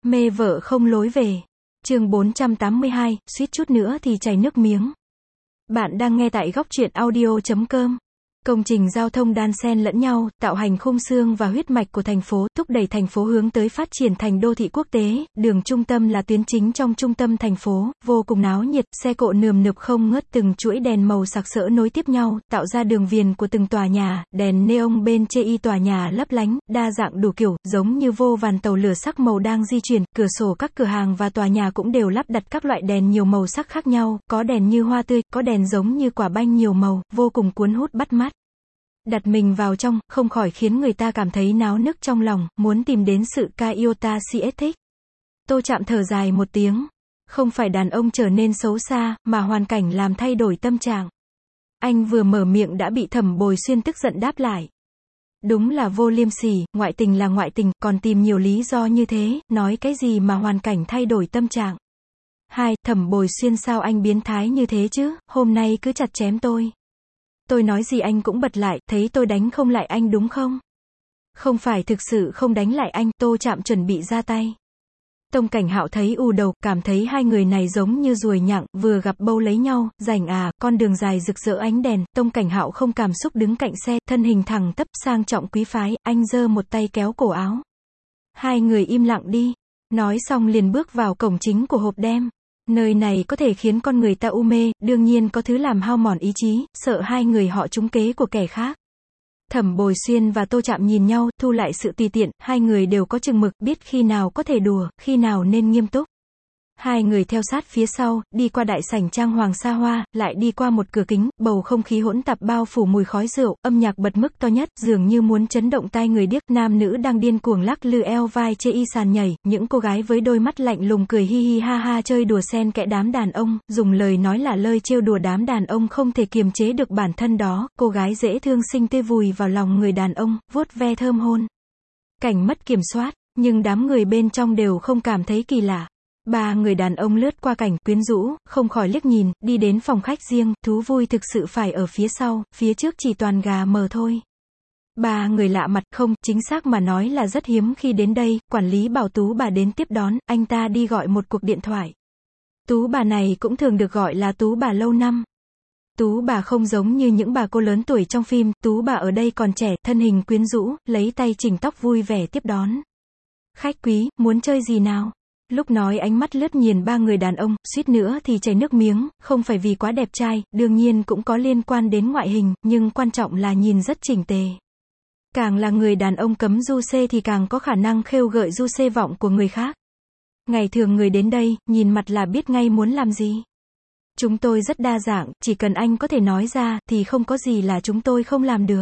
Mê vợ không lối về. Chương 482, suýt chút nữa thì chảy nước miếng. Bạn đang nghe tại góc truyện audio.com. Công trình giao thông đan xen lẫn nhau, tạo hành khung xương và huyết mạch của thành phố, thúc đẩy thành phố hướng tới phát triển thành đô thị quốc tế. Đường trung tâm là tuyến chính trong trung tâm thành phố, vô cùng náo nhiệt, xe cộ nườm nượp không ngớt, từng chuỗi đèn màu sặc sỡ nối tiếp nhau, tạo ra đường viền của từng tòa nhà, đèn neon bên chê tòa nhà lấp lánh, đa dạng đủ kiểu, giống như vô vàn tàu lửa sắc màu đang di chuyển. Cửa sổ các cửa hàng và tòa nhà cũng đều lắp đặt các loại đèn nhiều màu sắc khác nhau, có đèn như hoa tươi, có đèn giống như quả banh nhiều màu, vô cùng cuốn hút bắt mắt. Đặt mình vào trong, không khỏi khiến người ta cảm thấy náo nức trong lòng, muốn tìm đến sự Toyota CS thích. Tô Trạm thở dài một tiếng. Không phải đàn ông trở nên xấu xa, mà hoàn cảnh làm thay đổi tâm trạng. Anh vừa mở miệng đã bị Thẩm Bồi Xuyên tức giận đáp lại. Đúng là vô liêm sỉ, ngoại tình là ngoại tình, còn tìm nhiều lý do như thế, nói cái gì mà hoàn cảnh thay đổi tâm trạng. Thẩm Bồi Xuyên, sao anh biến thái như thế chứ, hôm nay cứ chặt chém tôi. Tôi nói gì anh cũng bật lại, thấy tôi đánh không lại anh đúng không? Không phải thực sự không đánh lại anh, Tô Trạm chuẩn bị ra tay. Tông Cảnh Hạo thấy ù đầu, cảm thấy hai người này giống như ruồi nhặng, vừa gặp bâu lấy nhau, rảnh à, con đường dài rực rỡ ánh đèn. Tông Cảnh Hạo không cảm xúc đứng cạnh xe, thân hình thẳng tắp sang trọng quý phái, anh giơ một tay kéo cổ áo. Hai người im lặng đi. Nói xong liền bước vào cổng chính của hộp đêm. Nơi này có thể khiến con người ta u mê, đương nhiên có thứ làm hao mòn ý chí, sợ hai người họ trúng kế của kẻ khác. Thẩm Bồi Xuyên và Tô Trạm nhìn nhau, thu lại sự tùy tiện, hai người đều có chừng mực, biết khi nào có thể đùa, khi nào nên nghiêm túc. Hai người theo sát phía sau, đi qua đại sảnh trang hoàng xa hoa, lại đi qua một cửa kính, bầu không khí hỗn tạp bao phủ mùi khói rượu, âm nhạc bật mức to nhất, dường như muốn chấn động tai người điếc, nam nữ đang điên cuồng lắc lư eo vai chê sàn nhảy, những cô gái với đôi mắt lạnh lùng cười hi hi ha ha chơi đùa xen kẽ đám đàn ông, dùng lời nói là lời trêu đùa đám đàn ông không thể kiềm chế được bản thân đó, cô gái dễ thương xinh tươi vùi vào lòng người đàn ông, vuốt ve thơm hôn. Cảnh mất kiểm soát, nhưng đám người bên trong đều không cảm thấy kỳ lạ. Ba người đàn ông lướt qua cảnh quyến rũ, không khỏi liếc nhìn, đi đến phòng khách riêng, thú vui thực sự phải ở phía sau, phía trước chỉ toàn gà mờ thôi. Ba người lạ mặt, không, chính xác mà nói là rất hiếm khi đến đây, quản lý bảo Tú bà đến tiếp đón, anh ta đi gọi một cuộc điện thoại. Tú bà này cũng thường được gọi là Tú bà lâu năm. Tú bà không giống như những bà cô lớn tuổi trong phim, Tú bà ở đây còn trẻ, thân hình quyến rũ, lấy tay chỉnh tóc vui vẻ tiếp đón. Khách quý, muốn chơi gì nào? Lúc nói ánh mắt lướt nhìn ba người đàn ông, suýt nữa thì chảy nước miếng, không phải vì quá đẹp trai, đương nhiên cũng có liên quan đến ngoại hình, nhưng quan trọng là nhìn rất chỉnh tề. Càng là người đàn ông cấm du xê thì càng có khả năng khêu gợi du xê vọng của người khác. Ngày thường người đến đây, nhìn mặt là biết ngay muốn làm gì. Chúng tôi rất đa dạng, chỉ cần anh có thể nói ra, thì không có gì là chúng tôi không làm được.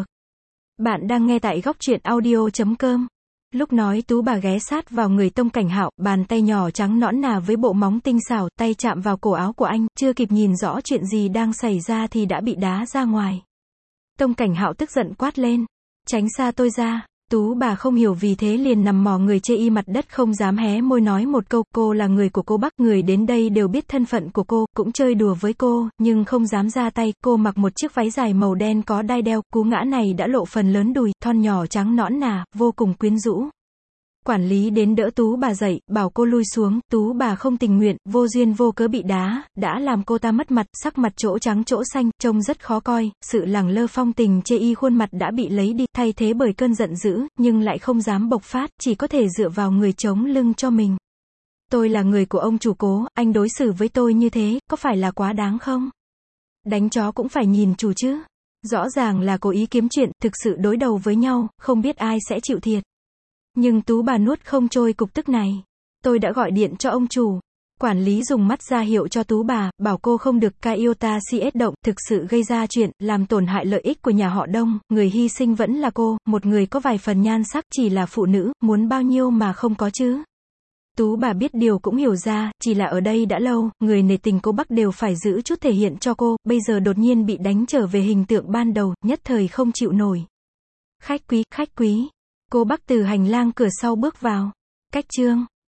Bạn đang nghe tại góc truyện audio.com. Lúc nói Tú bà ghé sát vào người Tông Cảnh Hạo, bàn tay nhỏ trắng nõn nà với bộ móng tinh xảo, tay chạm vào cổ áo của anh, chưa kịp nhìn rõ chuyện gì đang xảy ra thì đã bị đá ra ngoài. Tông Cảnh Hạo tức giận quát lên. Tránh xa tôi ra. Tú bà không hiểu vì thế liền nằm mò người chê mặt đất không dám hé môi nói một câu, cô là người của cô Bắc, người đến đây đều biết thân phận của cô, cũng chơi đùa với cô, nhưng không dám ra tay, cô mặc một chiếc váy dài màu đen có đai đeo, cú ngã này đã lộ phần lớn đùi, thon nhỏ trắng nõn nà, vô cùng quyến rũ. Quản lý đến đỡ Tú bà dậy, bảo cô lui xuống, Tú bà không tình nguyện, vô duyên vô cớ bị đá, đã làm cô ta mất mặt, sắc mặt chỗ trắng chỗ xanh, trông rất khó coi, sự lẳng lơ phong tình chê khuôn mặt đã bị lấy đi, thay thế bởi cơn giận dữ, nhưng lại không dám bộc phát, chỉ có thể dựa vào người chống lưng cho mình. Tôi là người của ông chủ Cố, anh đối xử với tôi như thế, có phải là quá đáng không? Đánh chó cũng phải nhìn chủ chứ. Rõ ràng là cố ý kiếm chuyện, thực sự đối đầu với nhau, không biết ai sẽ chịu thiệt. Nhưng Tú bà nuốt không trôi cục tức này. Tôi đã gọi điện cho ông chủ. Quản lý dùng mắt ra hiệu cho Tú bà, bảo cô không được Toyota CS động, thực sự gây ra chuyện, làm tổn hại lợi ích của nhà họ Đông, người hy sinh vẫn là cô, một người có vài phần nhan sắc, chỉ là phụ nữ, muốn bao nhiêu mà không có chứ. Tú bà biết điều cũng hiểu ra, chỉ là ở đây đã lâu, người nể tình cô Bắc đều phải giữ chút thể hiện cho cô, bây giờ đột nhiên bị đánh trở về hình tượng ban đầu, nhất thời không chịu nổi. Khách quý. Cô Bắc từ hành lang cửa sau bước vào. Cách chương